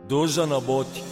دوجا نباطي.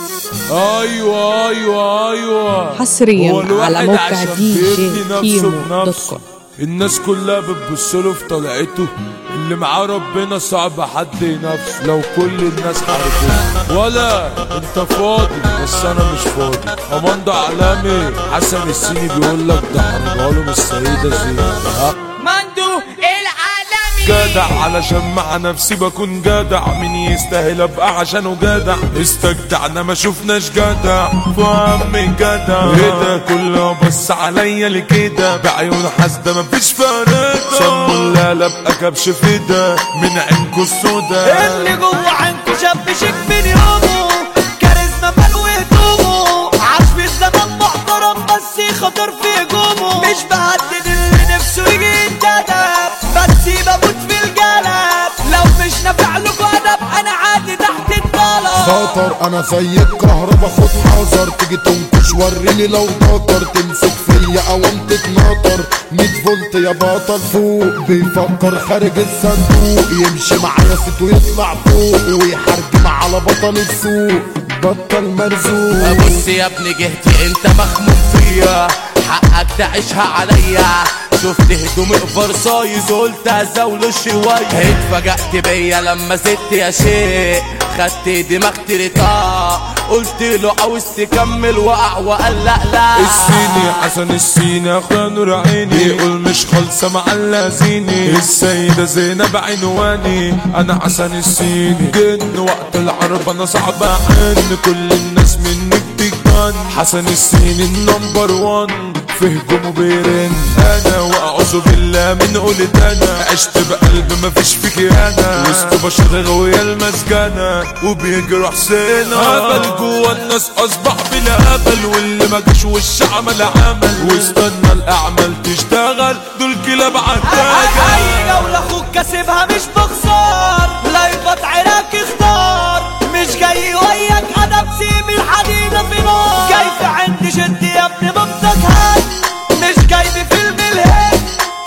ايوه حصريا على موقع عشان دي جي بيبني نفسه كيمو دوت بنفسه. كوم. الناس كلها بتبصله في طلعته، اللي معاه ربنا صعب حد ينافسه لو كل الناس عارفين. ولا انت فاضي بس انا مش فاضي. اماندا علامي حسن السيني بيقول لك ده حرمها له من السيدة زينب. مندو العالمي جدع علشان مع نفسي بكون جدع، مين يستاهل ابقى عشانه جدع. استجدعنا ما شفناش جدع فهم جدع. ايه ده كله بص عليا لكده بعيون حاسده مفيش فارق. سموا الليله ابقى كبش فدا من عينكوا السودا. اللي جوه عينكو شاب شيك من يومه، كاريزما مالو هدومه، عاش في الزمن محترم بس خطر في هجومه. مش بهدد اللي نفسه يجي ينتدب، بس بموت في الجلب. لو مش نافع لكوا ادب انا عادي تحت الطلب. خطر انا زي الكهربا خد حذر، تيجي تنكش وريني لو ضطر، تمسك فيا او انت تناطر. 100 فولت يا بطل فوق بيفكر خارج الصندوق، يمشي معايا ست ويطلع فوق ويحرجم على بطل السوق. بطل مرزوق. بص يا ابني جهتي انت مخموم فيا، حقك تعيشها عليا. شفت هدومي اوفر سايز قلت ازاوله شويه، اتفاجأت بيا لما زدت يا شيخ، خدت دماغ تريطا قلت له عاوز تكمل وقع وقال لا. السيني حسن السيني اخويا نور عيني، يقول مش خالصه مع اللازيني. السيدة زينب عنواني انا حسن السيني. جن وقت العرب انا صعب احن، كل الناس مني بتجن. حسن السيني النمبر 1 في هجومه بيرن. انا واعوذ بالله من قولت انا، عشت بقلب مفيش فيك انا، وسط بشر غوية المسجنة وبيجرح سنة. هبل جوا الناس اصبح بلا هبل، واللي ما جاش وش عمل عمل، واستنى الاعمال تشتغل دول كلاب عتاجة. اي جولة اخوك كسبها مش بخسار، لا يفض عراك اختار. مش جاي وياك ادب سيب الحديدة في نار. جاي في عندي شد يا ابني مامتك هات، مش جاي بفيلم الهيك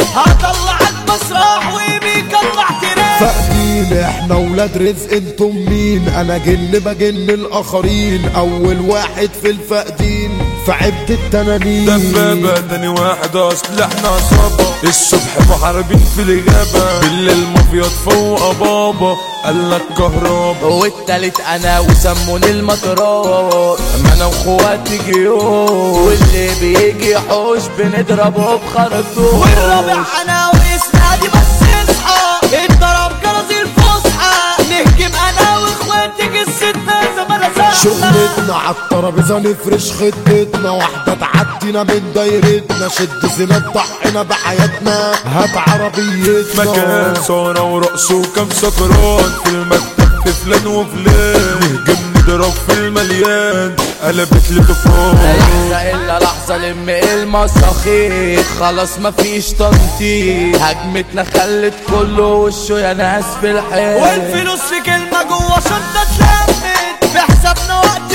هطلعك مسرح ويبيك اطلع تريك. فاقدين احنا ولاد رزق انتم مين، انا جن بجن الاخرين، اول واحد في الفاقدين في عبد التنانين. دبابة تاني واحد اصل احنا عصابة، الصبح محاربين في الاجابة، بالليل مافيات فوق بابا قالك كهربا. والتالت انا وسموني المطرات، ما انا واخواتي جيوش، واللي بيجي حوش بنضربه بخرطوش. والرابع انا واسنادي بس اصحى، الضرب جرس الفصحى، نهجم انا واخواتي قصتنا زمان زحمة. شغلتنا عالترابيزة نفرش خطتنا، واحدة تعدينا من دايرتنا، شد زينات ضحينا بحياتنا هات عربيتنا. مكان صورة ورقص وكم سكران، في المكتب في فلان وفلان، نهجم نضرب في المليان قلبت لطفان. لحظة الا لحظة لم المصاخير، خلاص مفيش تنطيط، هجمتنا خلت كله وشه يا ناس في الحيط. والفلوس في كلمة جوا شنطة اتلمت، في حسابنا وقت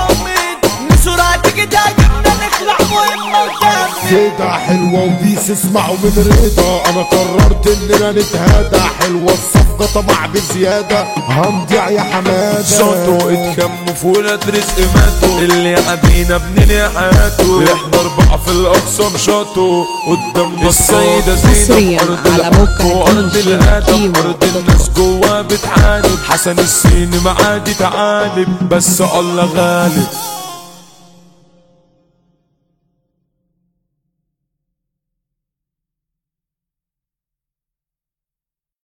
اتضمت، بسرعة تيجي تهاجمنا نخلع مهمة وتمت. كده حلوة وبيس اسمعوا من رضا، انا قررت اننا نتهادى، حلوة الصفقة طمع بزيادة هنضيع يا حمادة. صوته اتكموا في ولاد رزق ماتوا، اللي عدينا بننهي حياته، احنا 4 في الاقصى مشاطوا قدام السيدة زينب. ارض الحق وارض الادب، ارض الناس جوا بتعاند. حسن السيني معادي تعالب بس الله غالب.